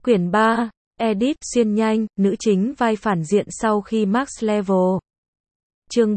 Quyển 3, Edit xuyên nhanh, nữ chính vai phản diện sau khi Max Level. Chương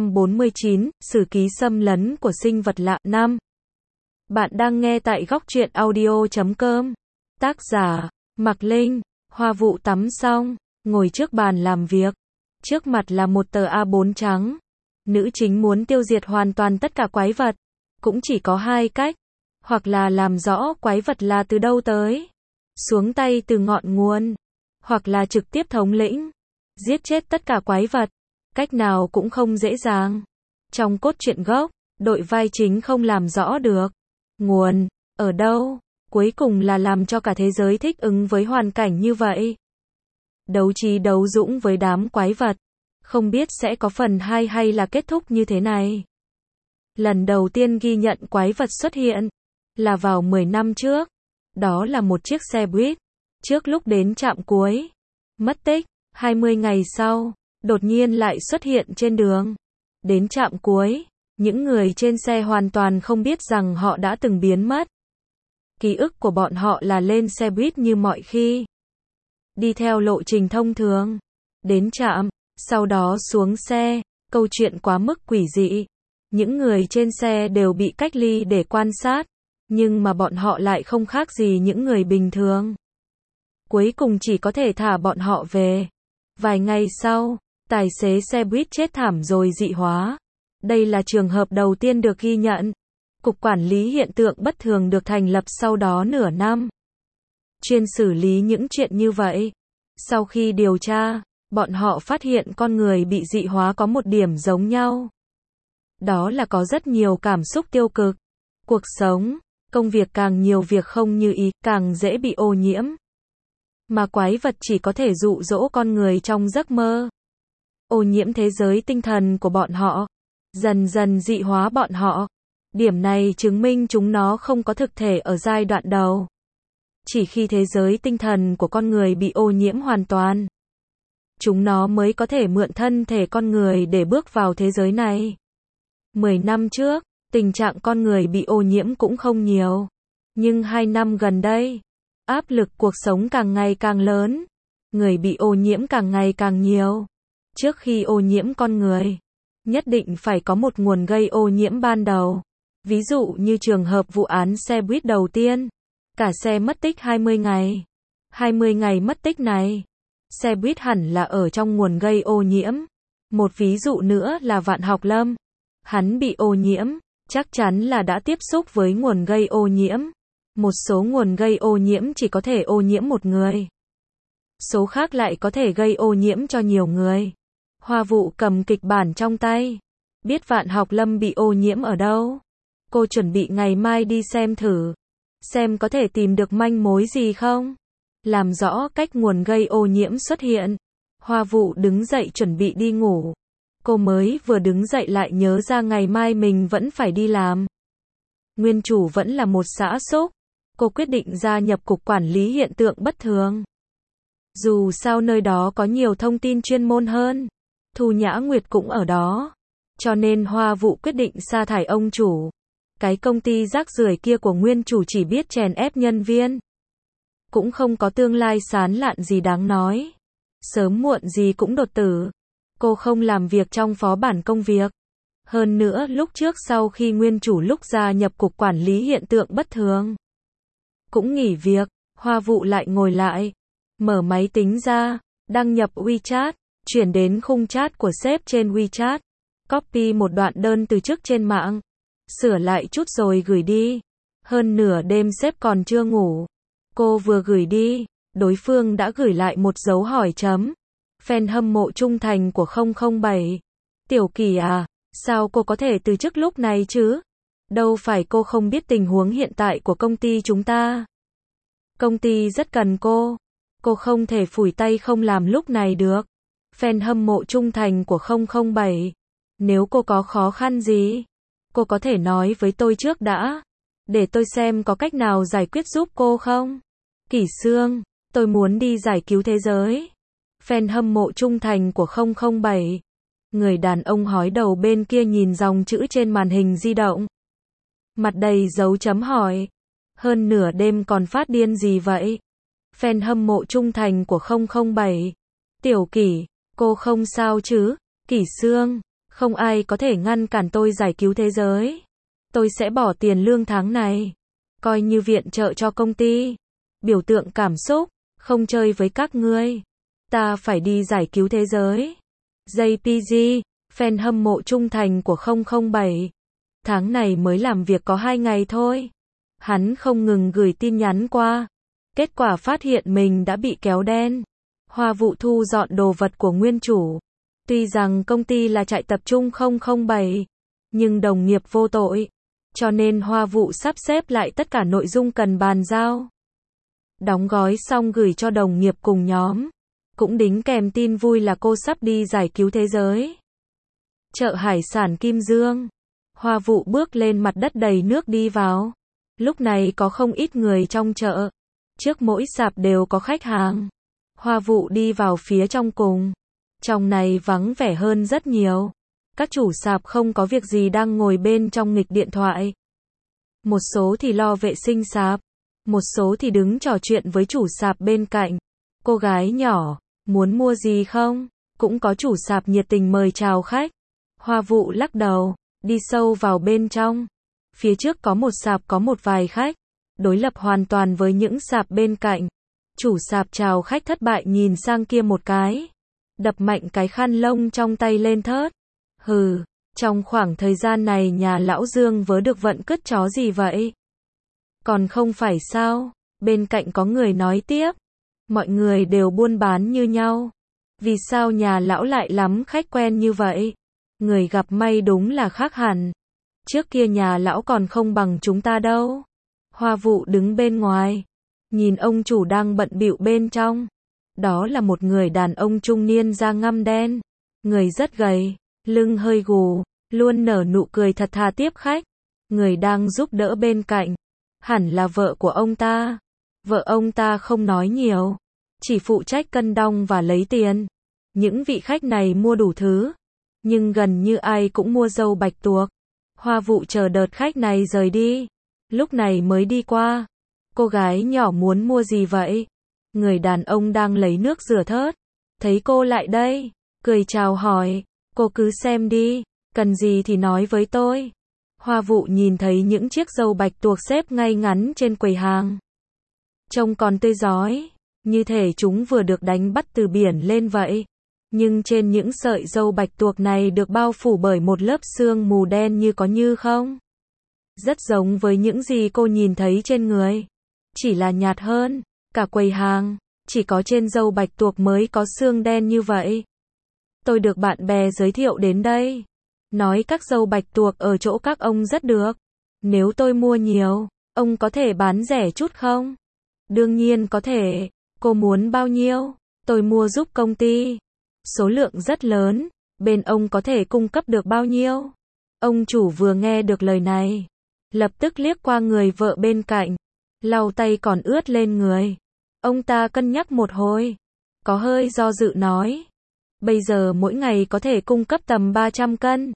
449, Sử ký xâm lấn của sinh vật lạ 5. Bạn đang nghe tại góc truyện audio.com. Tác giả, Mạc Linh. Hoa Vụ tắm xong, ngồi trước bàn làm việc. Trước mặt là một tờ A4 trắng. Nữ chính muốn tiêu diệt hoàn toàn tất cả quái vật. Cũng chỉ có hai cách. Hoặc là làm rõ quái vật là từ đâu tới. Xuống tay từ ngọn nguồn. Hoặc là trực tiếp thống lĩnh. Giết chết tất cả quái vật. Cách nào cũng không dễ dàng. Trong cốt truyện gốc, đội vai chính không làm rõ được. Nguồn, ở đâu? Cuối cùng là làm cho cả thế giới thích ứng với hoàn cảnh như vậy. Đấu trí đấu dũng với đám quái vật. Không biết sẽ có phần 2 hay là kết thúc như thế này. Lần đầu tiên ghi nhận quái vật xuất hiện là vào 10 năm trước. Đó là một chiếc xe buýt. Trước lúc đến trạm cuối, mất tích. 20 ngày sau, đột nhiên lại xuất hiện trên đường. Đến trạm cuối, những người trên xe hoàn toàn không biết rằng họ đã từng biến mất. Ký ức của bọn họ là lên xe buýt như mọi khi. Đi theo lộ trình thông thường. Đến trạm, sau đó xuống xe. Câu chuyện quá mức quỷ dị. Những người trên xe đều bị cách ly để quan sát. Nhưng mà bọn họ lại không khác gì những người bình thường. Cuối cùng chỉ có thể thả bọn họ về. Vài ngày sau, tài xế xe buýt chết thảm rồi dị hóa. Đây là trường hợp đầu tiên được ghi nhận. Cục Quản lý Hiện tượng Bất thường được thành lập sau đó nửa năm. Chuyên xử lý những chuyện như vậy. Sau khi điều tra, bọn họ phát hiện con người bị dị hóa có một điểm giống nhau. Đó là có rất nhiều cảm xúc tiêu cực. Cuộc sống, công việc càng nhiều việc không như ý, càng dễ bị ô nhiễm. Mà quái vật chỉ có thể dụ dỗ con người trong giấc mơ. Ô nhiễm thế giới tinh thần của bọn họ. Dần dần dị hóa bọn họ. Điểm này chứng minh chúng nó không có thực thể ở giai đoạn đầu. Chỉ khi thế giới tinh thần của con người bị ô nhiễm hoàn toàn, chúng nó mới có thể mượn thân thể con người để bước vào thế giới này. 10 năm trước, tình trạng con người bị ô nhiễm cũng không nhiều. Nhưng 2 năm gần đây, áp lực cuộc sống càng ngày càng lớn. Người bị ô nhiễm càng ngày càng nhiều. Trước khi ô nhiễm con người, nhất định phải có một nguồn gây ô nhiễm ban đầu. Ví dụ như trường hợp vụ án xe buýt đầu tiên. Cả xe mất tích 20 ngày. 20 ngày mất tích này, xe buýt hẳn là ở trong nguồn gây ô nhiễm. Một ví dụ nữa là Vạn Học Lâm. Hắn bị ô nhiễm, chắc chắn là đã tiếp xúc với nguồn gây ô nhiễm. Một số nguồn gây ô nhiễm chỉ có thể ô nhiễm một người. Số khác lại có thể gây ô nhiễm cho nhiều người. Hoa Vụ cầm kịch bản trong tay. Biết Vạn Học Lâm bị ô nhiễm ở đâu. Cô chuẩn bị ngày mai đi xem thử. Xem có thể tìm được manh mối gì không. Làm rõ cách nguồn gây ô nhiễm xuất hiện. Hoa Vụ đứng dậy chuẩn bị đi ngủ. Cô mới vừa đứng dậy lại nhớ ra ngày mai mình vẫn phải đi làm. Nguyên chủ vẫn là một xã xúc. Cô quyết định gia nhập Cục Quản lý Hiện tượng Bất thường. Dù sao nơi đó có nhiều thông tin chuyên môn hơn. Thu Nhã Nguyệt cũng ở đó. Cho nên Hoa Vụ quyết định sa thải ông chủ. Cái công ty rác rưởi kia của nguyên chủ chỉ biết chèn ép nhân viên. Cũng không có tương lai sán lạn gì đáng nói. Sớm muộn gì cũng đột tử. Cô không làm việc trong phó bản công việc. Hơn nữa lúc trước sau khi nguyên chủ lúc gia nhập Cục Quản lý Hiện tượng Bất thường, cũng nghỉ việc, Hoa Vụ lại ngồi lại. Mở máy tính ra, đăng nhập WeChat, chuyển đến khung chat của sếp trên WeChat. Copy một đoạn đơn từ trước trên mạng. Sửa lại chút rồi gửi đi. Hơn nửa đêm sếp còn chưa ngủ. Cô vừa gửi đi, đối phương đã gửi lại một dấu hỏi chấm. Fan hâm mộ trung thành của 007. Tiểu Kỳ à, sao cô có thể từ chức lúc này chứ? Đâu phải cô không biết tình huống hiện tại của công ty chúng ta. Công ty rất cần cô. Cô không thể phủi tay không làm lúc này được. Fan hâm mộ trung thành của 007. Nếu cô có khó khăn gì, cô có thể nói với tôi trước đã. Để tôi xem có cách nào giải quyết giúp cô không? Kỷ Sương, tôi muốn đi giải cứu thế giới. Fan hâm mộ trung thành của 007. Người đàn ông hói đầu bên kia nhìn dòng chữ trên màn hình di động. Mặt đầy dấu chấm hỏi. Hơn nửa đêm còn phát điên gì vậy? fan hâm mộ trung thành của 007. Tiểu Kỷ, cô không sao chứ? Kỷ Sương, không ai có thể ngăn cản tôi giải cứu thế giới. Tôi sẽ bỏ tiền lương tháng này, coi như viện trợ cho công ty. Biểu tượng cảm xúc, không chơi với các ngươi. Ta phải đi giải cứu thế giới. JPG, fan hâm mộ trung thành của 007. Tháng này mới làm việc có 2 ngày thôi. Hắn không ngừng gửi tin nhắn qua. Kết quả phát hiện mình đã bị kéo đen. Hoa Vụ thu dọn đồ vật của nguyên chủ. Tuy rằng công ty là trại tập trung 007, nhưng đồng nghiệp vô tội. Cho nên Hoa Vụ sắp xếp lại tất cả nội dung cần bàn giao. Đóng gói xong gửi cho đồng nghiệp cùng nhóm. Cũng đính kèm tin vui là cô sắp đi giải cứu thế giới. Chợ hải sản Kim Dương. Hoa Vụ bước lên mặt đất đầy nước đi vào. Lúc này có không ít người trong chợ. Trước mỗi sạp đều có khách hàng. Hoa Vụ đi vào phía trong cùng. Trong này vắng vẻ hơn rất nhiều. Các chủ sạp không có việc gì đang ngồi bên trong nghịch điện thoại. Một số thì lo vệ sinh sạp. Một số thì đứng trò chuyện với chủ sạp bên cạnh. Cô gái nhỏ, muốn mua gì không? Cũng có chủ sạp nhiệt tình mời chào khách. Hoa Vụ lắc đầu, đi sâu vào bên trong. Phía trước có một sạp có một vài khách. Đối lập hoàn toàn với những sạp bên cạnh. Chủ sạp chào khách thất bại nhìn sang kia một cái. Đập mạnh cái khăn lông trong tay lên thớt. Hừ, trong khoảng thời gian này nhà lão Dương vớ được vận cứt chó gì vậy? Còn không phải sao? Bên cạnh có người nói tiếp. Mọi người đều buôn bán như nhau. Vì sao nhà lão lại lắm khách quen như vậy? Người gặp may đúng là khác hẳn. Trước kia nhà lão còn không bằng chúng ta đâu. Hoa Vụ đứng bên ngoài. Nhìn ông chủ đang bận bịu bên trong. Đó là một người đàn ông trung niên da ngăm đen. Người rất gầy, lưng hơi gù, luôn nở nụ cười thật thà tiếp khách. Người đang giúp đỡ bên cạnh. Hẳn là vợ của ông ta. Vợ ông ta không nói nhiều. Chỉ phụ trách cân đong và lấy tiền. Những vị khách này mua đủ thứ. Nhưng gần như ai cũng mua dâu bạch tuộc. Hoa Vụ chờ đợt khách này rời đi. Lúc này mới đi qua. Cô gái nhỏ muốn mua gì vậy? Người đàn ông đang lấy nước rửa thớt. Thấy cô lại đây. Cười chào hỏi. Cô cứ xem đi. Cần gì thì nói với tôi. Hoa Vụ nhìn thấy những chiếc dâu bạch tuộc xếp ngay ngắn trên quầy hàng. Trông còn tươi rói. Như thể chúng vừa được đánh bắt từ biển lên vậy. Nhưng trên những sợi dâu bạch tuộc này được bao phủ bởi một lớp sương mù đen như có như không. Rất giống với những gì cô nhìn thấy trên người. Chỉ là nhạt hơn. Cả quầy hàng, chỉ có trên dâu bạch tuộc mới có sương đen như vậy. Tôi được bạn bè giới thiệu đến đây. Nói các dâu bạch tuộc ở chỗ các ông rất được. Nếu tôi mua nhiều, ông có thể bán rẻ chút không? Đương nhiên có thể. Cô muốn bao nhiêu? Tôi mua giúp công ty. Số lượng rất lớn. Bên ông có thể cung cấp được bao nhiêu? Ông chủ vừa nghe được lời này. Lập tức liếc qua người vợ bên cạnh. Lau tay còn ướt lên người. Ông ta cân nhắc một hồi. Có hơi do dự nói. Bây giờ mỗi ngày có thể cung cấp tầm 300 cân.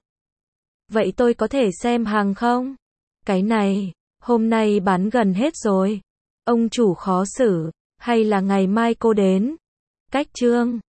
Vậy tôi có thể xem hàng không? Cái này, hôm nay bán gần hết rồi. Ông chủ khó xử. Hay là ngày mai cô đến? Cách chương